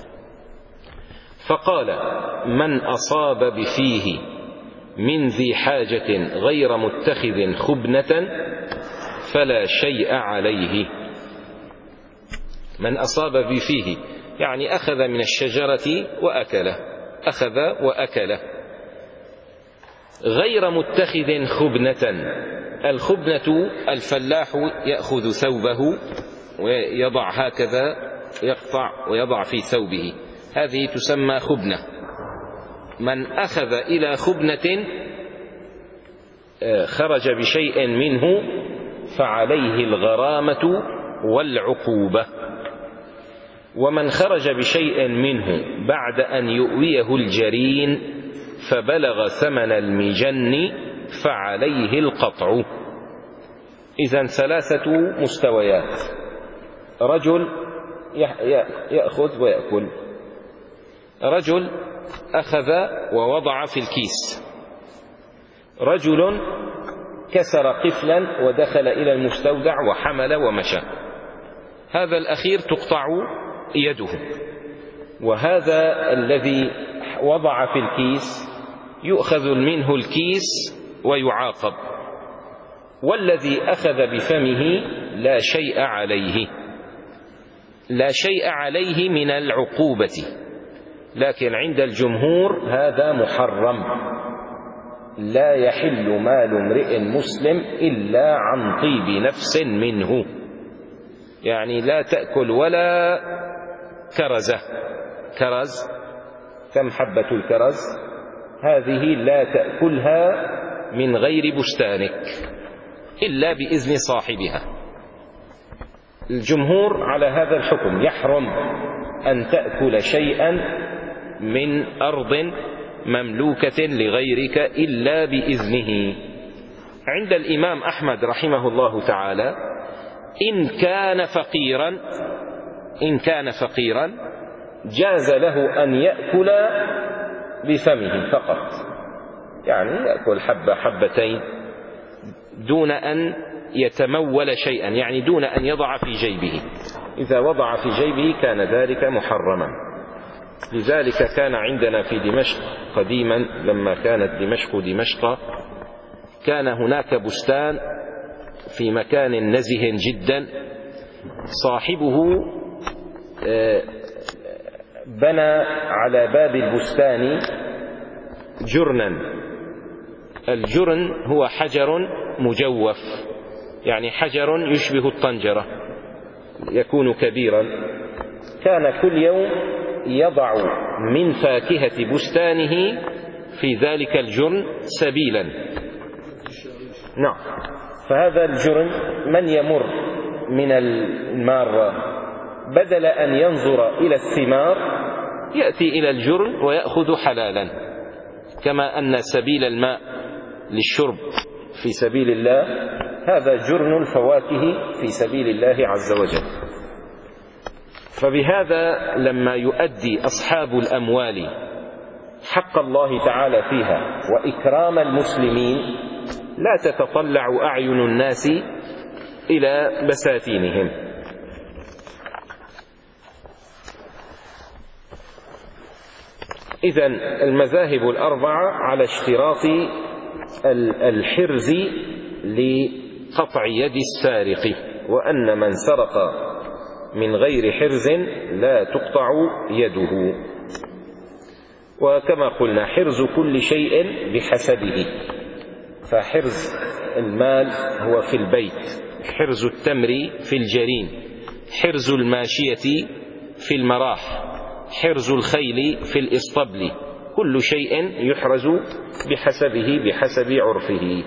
فقال: من أصاب بفيه من ذي حاجة غير متخذ خبنة فلا شيء عليه. من أصاب بفيه يعني أخذ من الشجرة وأكله، أخذ وأكله غير متخذ خبنة. الخبنة الفلاح يأخذ ثوبه ويضع هكذا، يقطع ويضع في ثوبه، هذه تسمى خبنة. من أخذ إلى خبنة خرج بشيء منه فعليه الغرامة والعقوبة. ومن خرج بشيء منه بعد أن يؤويه الجرين فبلغ ثمن المجن فعليه القطع. إذن ثلاثة مستويات: رجل يأخذ ويأكل، رجل أخذ ووضع في الكيس، رجل كسر قفلا ودخل إلى المستودع وحمل ومشى، هذا الأخير تقطع يده. وهذا الذي وضع في الكيس يؤخذ منه الكيس ويعاقب، والذي أخذ بفمه لا شيء عليه، لا شيء عليه من العقوبة. لكن عند الجمهور هذا محرم، لا يحل مال امرئ مسلم إلا عن طيب نفس منه، يعني لا تأكل ولا كرزة. كرز كم حبة الكرز؟ هذه لا تأكلها من غير بستانك إلا بإذن صاحبها. الجمهور على هذا الحكم، يحرم أن تأكل شيئا من أرض مملوكة لغيرك إلا بإذنه. عند الإمام أحمد رحمه الله تعالى إن كان فقيرا إن كان فقيرا جاز له أن يأكل بفمه فقط، يعني يأكل حبة حبتين دون أن يتمول شيئا، يعني دون أن يضع في جيبه. إذا وضع في جيبه كان ذلك محرما. لذلك كان عندنا في دمشق قديما لما كانت دمشق دمشق كان هناك بستان في مكان نزه جدا، صاحبه بنى على باب البستان جرنا. الجرن هو حجر مجوف، يعني حجر يشبه الطنجرة، يكون كبيرا. كان كل يوم يضع من فاكهة بستانه في ذلك الجرن سبيلا. نعم، فهذا الجرن من يمر من المارة بدل أن ينظر إلى الثمار يأتي إلى الجرن ويأخذ حلالا، كما أن سبيل الماء للشرب في سبيل الله، هذا جرن الفواكه في سبيل الله عز وجل. فبهذا لما يؤدي أصحاب الأموال حق الله تعالى فيها وإكرام المسلمين لا تتطلع أعين الناس إلى بساتينهم. إذن المذاهب الأربعة على اشتراط الحرز بقطع يد السارق، وأن من سرق من غير حرز لا تقطع يده. وكما قلنا حرز كل شيء بحسبه، فحرز المال هو في البيت، حرز التمر في الجرين، حرز الماشية في المراح، حرز الخيل في الإسطبل، كل شيء يحرز بحسبه بحسب عرفه.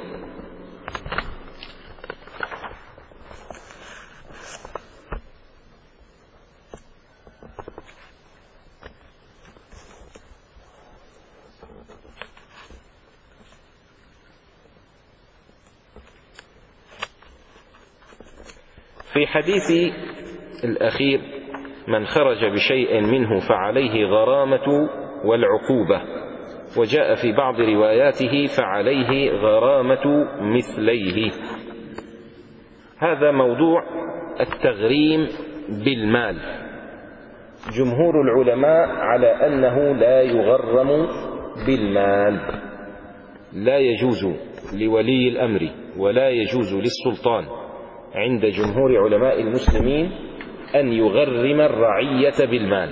في حديث الأخير من خرج بشيء منه فعليه غرامة والعقوبة، وجاء في بعض رواياته فعليه غرامة مثليه. هذا موضوع التغريم بالمال. جمهور العلماء على أنه لا يغرم بالمال، لا يجوز لولي الأمر ولا يجوز للسلطان عند جمهور علماء المسلمين أن يغرم الرعية بالمال.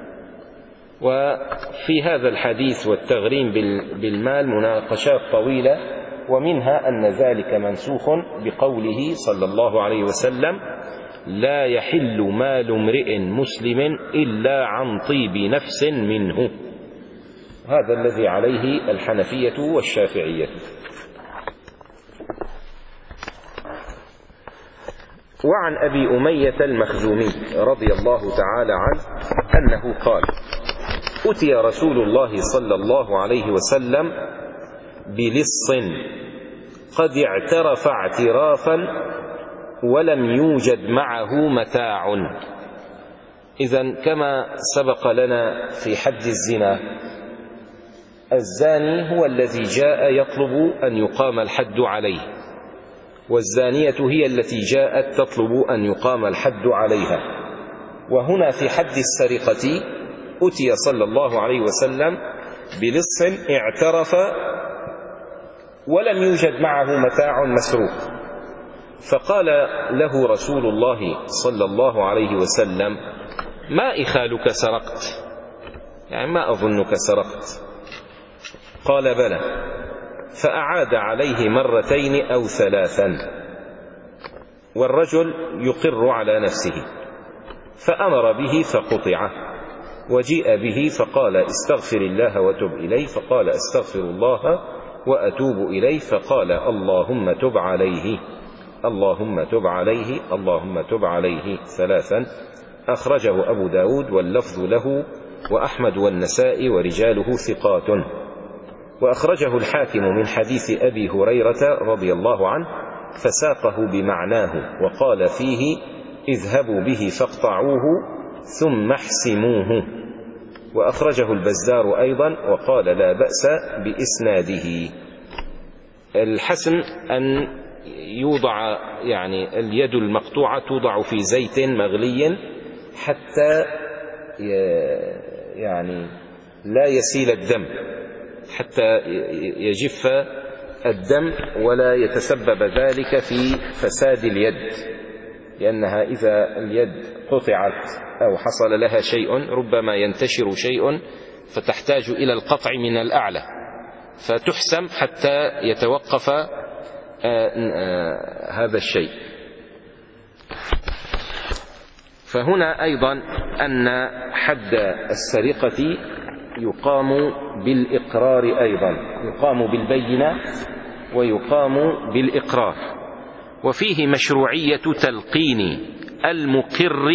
وفي هذا الحديث والتغريم بالمال مناقشات طويلة، ومنها أن ذلك منسوخ بقوله صلى الله عليه وسلم لا يحل مال امرئ مسلم إلا عن طيب نفس منه. هذا الذي عليه الحنفية والشافعية. وعن أبي أمية المخزومي رضي الله تعالى عنه أنه قال أتي رسول الله صلى الله عليه وسلم بلص قد اعترف اعترافا ولم يوجد معه متاع. إذن كما سبق لنا في حد الزنا، الزاني هو الذي جاء يطلب أن يقام الحد عليه، والزانية هي التي جاءت تطلب أن يقام الحد عليها. وهنا في حد السرقة أتي صلى الله عليه وسلم بلص اعترف ولم يوجد معه متاع مسروق، فقال له رسول الله صلى الله عليه وسلم ما إخالك سرقت؟ يعني ما أظنك سرقت. قال بلى، فأعاد عليه مرتين أو ثلاثا، والرجل يقر على نفسه، فأمر به فقطع، وجيء به فقال استغفر الله وتب إليه، فقال استغفر الله وأتوب إليه، فقال اللهم تب عليه اللهم تب عليه اللهم تب عليه ثلاثا. أخرجه أبو داود واللفظ له، وأحمد والنسائي ورجاله ثقات. وأخرجه الحاكم من حديث أبي هريرة رضي الله عنه فساقه بمعناه، وقال فيه اذهبوا به فاقطعوه ثم احسموه. وأخرجه البزار أيضا وقال لا بأس بإسناده. الحسم أن يوضع يعني اليد المقطوعة توضع في زيت مغلي حتى يعني لا يسيل الدم، حتى يجف الدم ولا يتسبب ذلك في فساد اليد، لأنها إذا اليد قطعت أو حصل لها شيء ربما ينتشر شيء فتحتاج إلى القطع من الأعلى، فتحسم حتى يتوقف هذا الشيء. فهنا أيضا أن حد السرقة يقام بالإقرار أيضا، يقام بالبينة ويقام بالإقرار. وفيه مشروعية تلقين المقر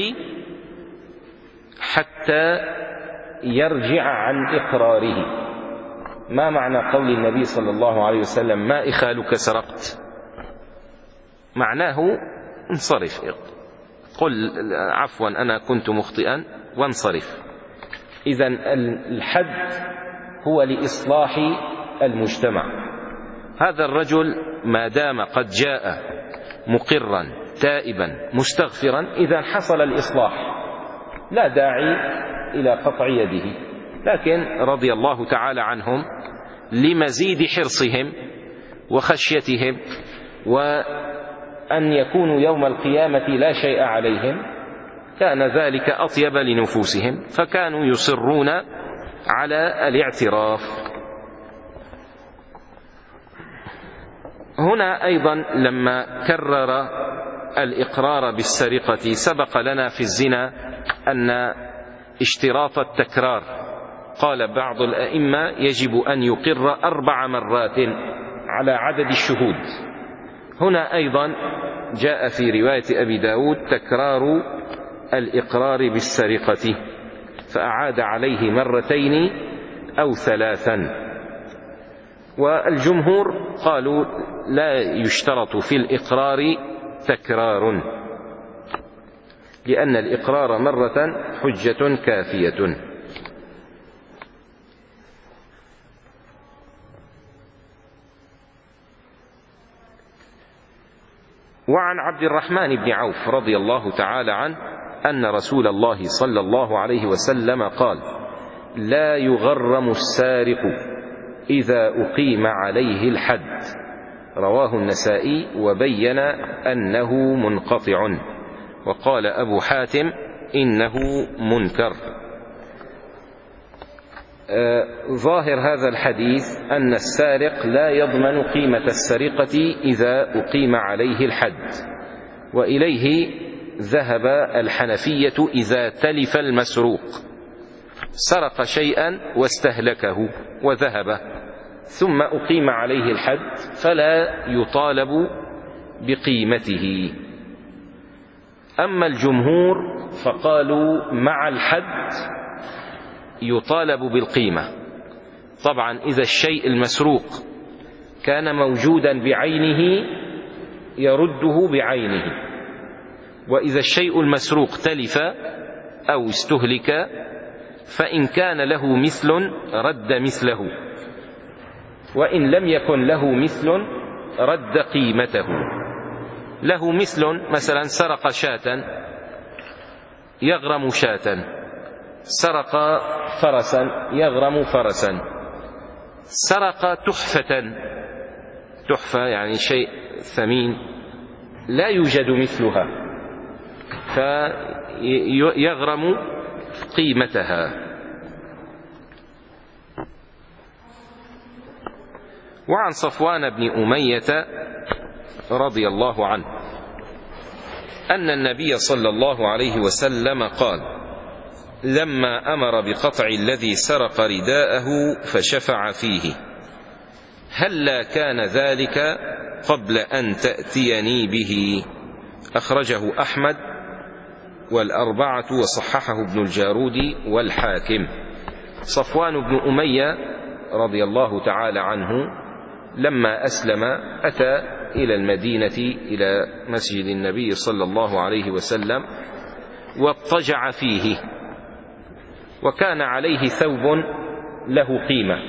حتى يرجع عن إقراره. ما معنى قول النبي صلى الله عليه وسلم ما إخالك سرقت؟ معناه انصرف، قل عفوا أنا كنت مخطئا وانصرف. إذن الحد هو لإصلاح المجتمع. هذا الرجل ما دام قد جاء مقرا تائبا مستغفرا إذا حصل الإصلاح، لا داعي إلى قطع يده. لكن رضي الله تعالى عنهم لمزيد حرصهم وخشيتهم أن يكونوا يوم القيامة لا شيء عليهم كان ذلك أطيب لنفوسهم، فكانوا يصرون على الاعتراف. هنا أيضا لما كرر الإقرار بالسرقة، سبق لنا في الزنا أن اشتراط التكرار، قال بعض الأئمة يجب أن يقر أربع مرات على عدد الشهود. هنا أيضا جاء في رواية أبي داود تكرار الإقرار بالسرقة، فأعاد عليه مرتين أو ثلاثا. والجمهور قالوا لا يشترط في الإقرار تكرار، لأن الإقرار مرة حجة كافية. وعن عبد الرحمن بن عوف رضي الله تعالى عنه أن رسول الله صلى الله عليه وسلم قال: لا يغرم السارق إذا أقيم عليه الحد. رواه النسائي وبين أنه منقطع، وقال أبو حاتم إنه منكر. آه ظاهر هذا الحديث أن السارق لا يضمن قيمة السرقة إذا أقيم عليه الحد، وإليه ذهب الحنفية إذا تلف المسروق، سرق شيئا واستهلكه وذهب ثم أقيم عليه الحد فلا يطالب بقيمته. أما الجمهور فقالوا مع الحد يطالب بالقيمة. طبعا إذا الشيء المسروق كان موجودا بعينه يرده بعينه، وإذا الشيء المسروق تلف أو استهلك فإن كان له مثل رد مثله، وإن لم يكن له مثل رد قيمته. له مثل مثلا سرق شاة يغرم شاة، سرق فرسا يغرم فرسا، سرق تحفة، تحفة يعني شيء ثمين لا يوجد مثلها فيغرم قيمتها. وعن صفوان بن أمية رضي الله عنه أن النبي صلى الله عليه وسلم قال: لما أمر بقطع الذي سرق رداءه فشفع فيه، هلا كان ذلك قبل أن تأتيني به. أخرجه أحمد والأربعة وصححه ابن الجارود والحاكم. صفوان بن أمية رضي الله تعالى عنه لما أسلم أتى إلى المدينة إلى مسجد النبي صلى الله عليه وسلم واضطجع فيه، وكان عليه ثوب له قيمة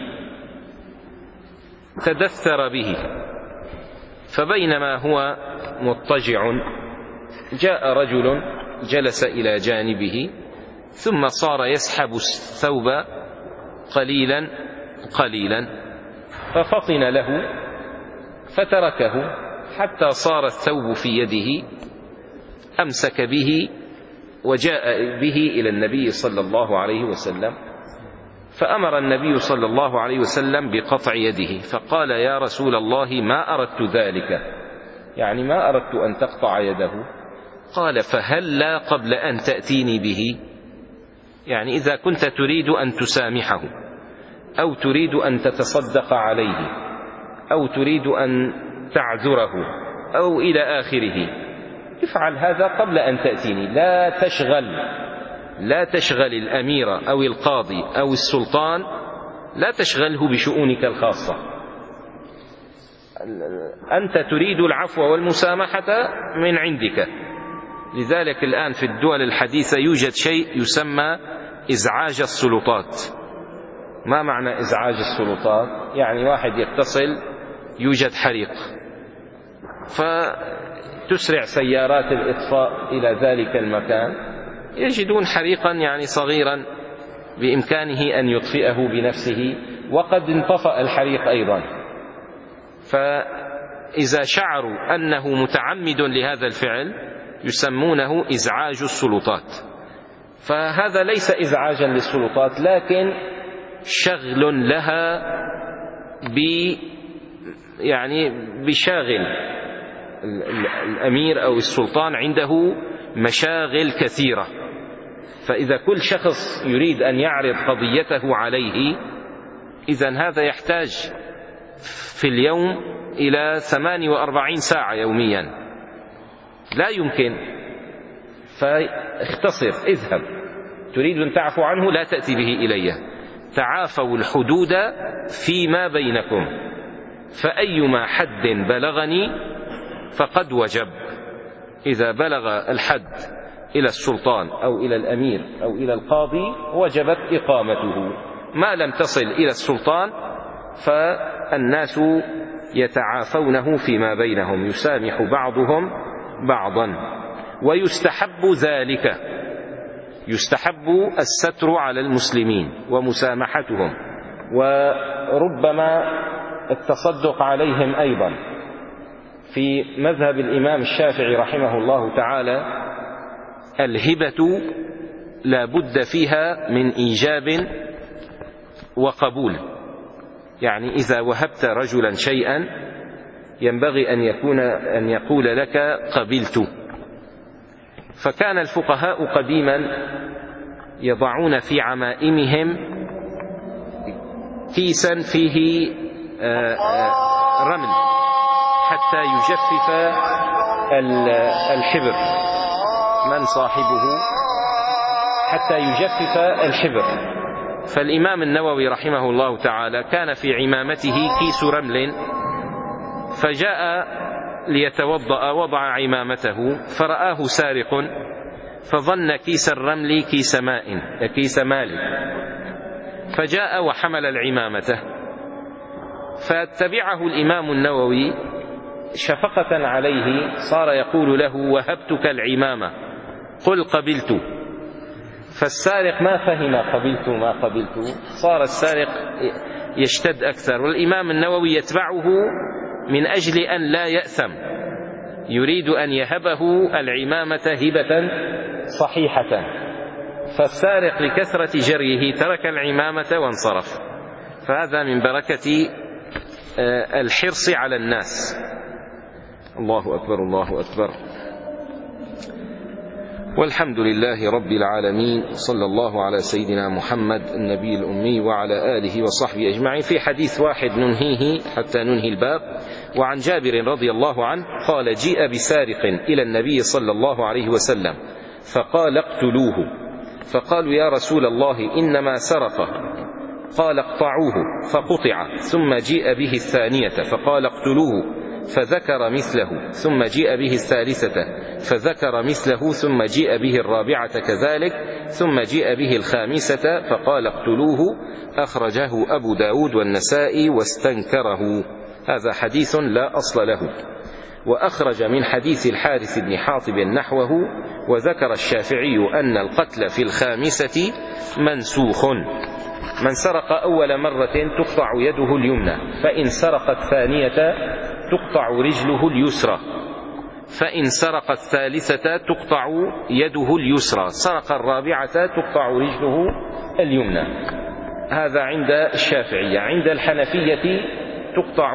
تدثر به، فبينما هو مضطجع جاء رجل جلس إلى جانبه ثم صار يسحب الثوب قليلا قليلا، ففطن له فتركه حتى صار الثوب في يده، أمسك به وجاء به إلى النبي صلى الله عليه وسلم، فأمر النبي صلى الله عليه وسلم بقطع يده، فقال: يا رسول الله ما أردت ذلك، يعني ما أردت أن تقطع يده. قال: فهلا قبل أن تأتيني به، يعني إذا كنت تريد أن تسامحه أو تريد أن تتصدق عليه أو تريد أن تعذره أو إلى آخره، افعل هذا قبل أن تأتيني. لا تشغل لا تشغل الأمير أو القاضي أو السلطان، لا تشغله بشؤونك الخاصة. أنت تريد العفو والمسامحة من عندك. لذلك الآن في الدول الحديثة يوجد شيء يسمى إزعاج السلطات. ما معنى إزعاج السلطات؟ يعني واحد يتصل يوجد حريق، فتسرع سيارات الإطفاء إلى ذلك المكان، يجدون حريقا يعني صغيرا بإمكانه أن يطفئه بنفسه، وقد انطفأ الحريق أيضا، إذا شعروا أنه متعمد لهذا الفعل يسمونه إزعاج السلطات. فهذا ليس إزعاجا للسلطات، لكن شغل لها ب يعني بشاغل. الأمير أو السلطان عنده مشاغل كثيرة، فإذا كل شخص يريد أن يعرض قضيته عليه، إذن هذا يحتاج في اليوم إلى ثمانية وأربعين ساعة يوميا، لا يمكن. فاختصر، اذهب، تريد أن تعفو عنه لا تأتي به إلي، تعافوا الحدود فيما بينكم، فأيما حد بلغني فقد وجب. إذا بلغ الحد إلى السلطان أو إلى الأمير أو إلى القاضي وجبت إقامته. ما لم تصل إلى السلطان فالناس يتعافونه فيما بينهم، يسامح بعضهم بعضا. ويستحب ذلك، يستحب الستر على المسلمين ومسامحتهم، وربما التصدق عليهم أيضا. في مذهب الإمام الشافعي رحمه الله تعالى الهبة لا بد فيها من إيجاب وقبول، يعني إذا وهبت رجلا شيئا ينبغي أن يكون أن يقول لك قبلت. فكان الفقهاء قديما يضعون في عمائمهم كيسا فيه رمل حتى يجفف الحبر، من صاحبه حتى يجفف الحبر. فالإمام النووي رحمه الله تعالى كان في عمامته كيس رمل، فجاء ليتوضأ وضع عمامته فرآه سارق، فظن كيس الرمل كيس ماء كيس مال، فجاء وحمل العمامة. فاتبعه الإمام النووي شفقة عليه، صار يقول له وهبتك العمامة قل قبلت. فالسارق ما فهم قبلت ما قبلت، صار السارق يشتد أكثر، والإمام النووي يتبعه من أجل أن لا يأثم، يريد أن يهبه العمامة هبة صحيحة. فالسارق لكثرة جريه ترك العمامة وانصرف. فهذا من بركة الحرص على الناس. الله أكبر الله أكبر، والحمد لله رب العالمين، صلى الله على سيدنا محمد النبي الأمي وعلى آله وصحبه أجمعين. في حديث واحد ننهيه حتى ننهي الباب. وعن جابر رضي الله عنه قال جيء بسارق إلى النبي صلى الله عليه وسلم فقال اقتلوه، فقالوا يا رسول الله إنما سرق، قال اقطعوه، فقطع. ثم جيء به الثانية فقال اقتلوه، فذكر مثله. ثم جيء به الثالثة فذكر مثله. ثم جيء به الرابعة كذلك. ثم جيء به الخامسة فقال اقتلوه. أخرجه أبو داود والنسائي واستنكره. هذا حديث لا أصل له. وأخرج من حديث الحارث بن حاطب نحوه. وذكر الشافعي أن القتل في الخامسة منسوخ. من سرق أول مرة تقطع يده اليمنى، فإن سرق الثانية تقطع رجله اليسرى، فإن سرق الثالثة تقطع يده اليسرى، سرق الرابعة تقطع رجله اليمنى. هذا عند الشافعية. عند الحنفية تقطع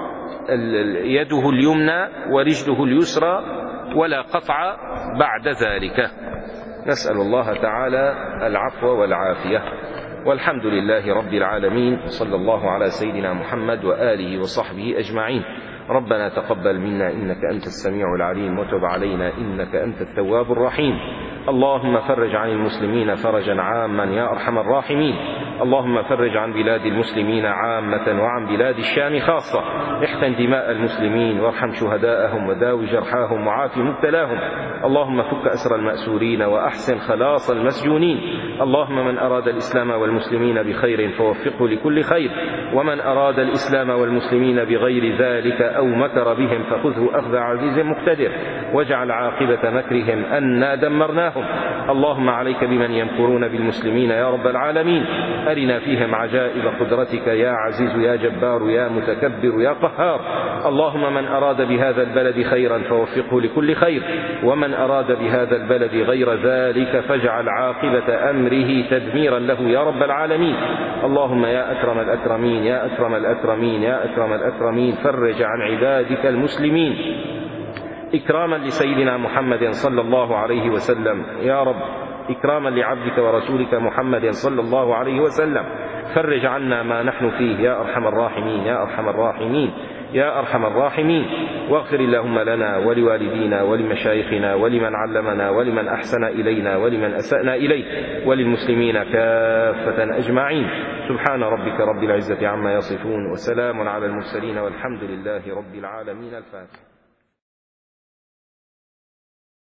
يده اليمنى ورجله اليسرى ولا قطع بعد ذلك. نسأل الله تعالى العفو والعافية، والحمد لله رب العالمين، صلى الله على سيدنا محمد وآله وصحبه أجمعين. ربنا تقبل منا إنك أنت السميع العليم، وتب علينا إنك أنت التواب الرحيم. اللهم فرج عن المسلمين فرجا عاما يا أرحم الراحمين. اللهم فرج عن بلاد المسلمين عامة وعن بلاد الشام خاصة. احقن دماء المسلمين وارحم شهداءهم وداوي جرحاهم وعاف مبتلاهم. اللهم فك أسر المأسورين وأحسن خلاص المسجونين. اللهم من أراد الإسلام والمسلمين بخير فوفقه لكل خير، ومن أراد الإسلام والمسلمين بغير ذلك أو مكر بهم فخذه أخذ عزيز مقتدر، واجعل عاقبة مكرهم أنا دمرناهم. اللهم عليك بمن يمكرون بالمسلمين يا رب العالمين. أرنا فيهم عجائب قدرتك يا عزيز يا جبار يا متكبر يا قهار. اللهم من أراد بهذا البلد خيرا فوفقه لكل خير، ومن أراد بهذا البلد غير ذلك فاجعل عاقبة أمره تدميرا له يا رب العالمين. اللهم يا أكرم الأكرمين يا أكرم الأكرمين يا أكرم الأكرمين فرج عن عبادك المسلمين إكراما لسيدنا محمد صلى الله عليه وسلم يا رب، إكراما لعبدك ورسولك محمد صلى الله عليه وسلم. فرج عنا ما نحن فيه يا أرحم الراحمين يا أرحم الراحمين يا أرحم الراحمين. واغفر اللهم لنا ولوالدينا ولمشايخنا ولمن علمنا ولمن أحسن إلينا ولمن أسأنا إليه وللمسلمين كافة أجمعين. سبحان ربك رب العزة عما يصفون وسلام على المرسلين والحمد لله رب العالمين. الفاتحة.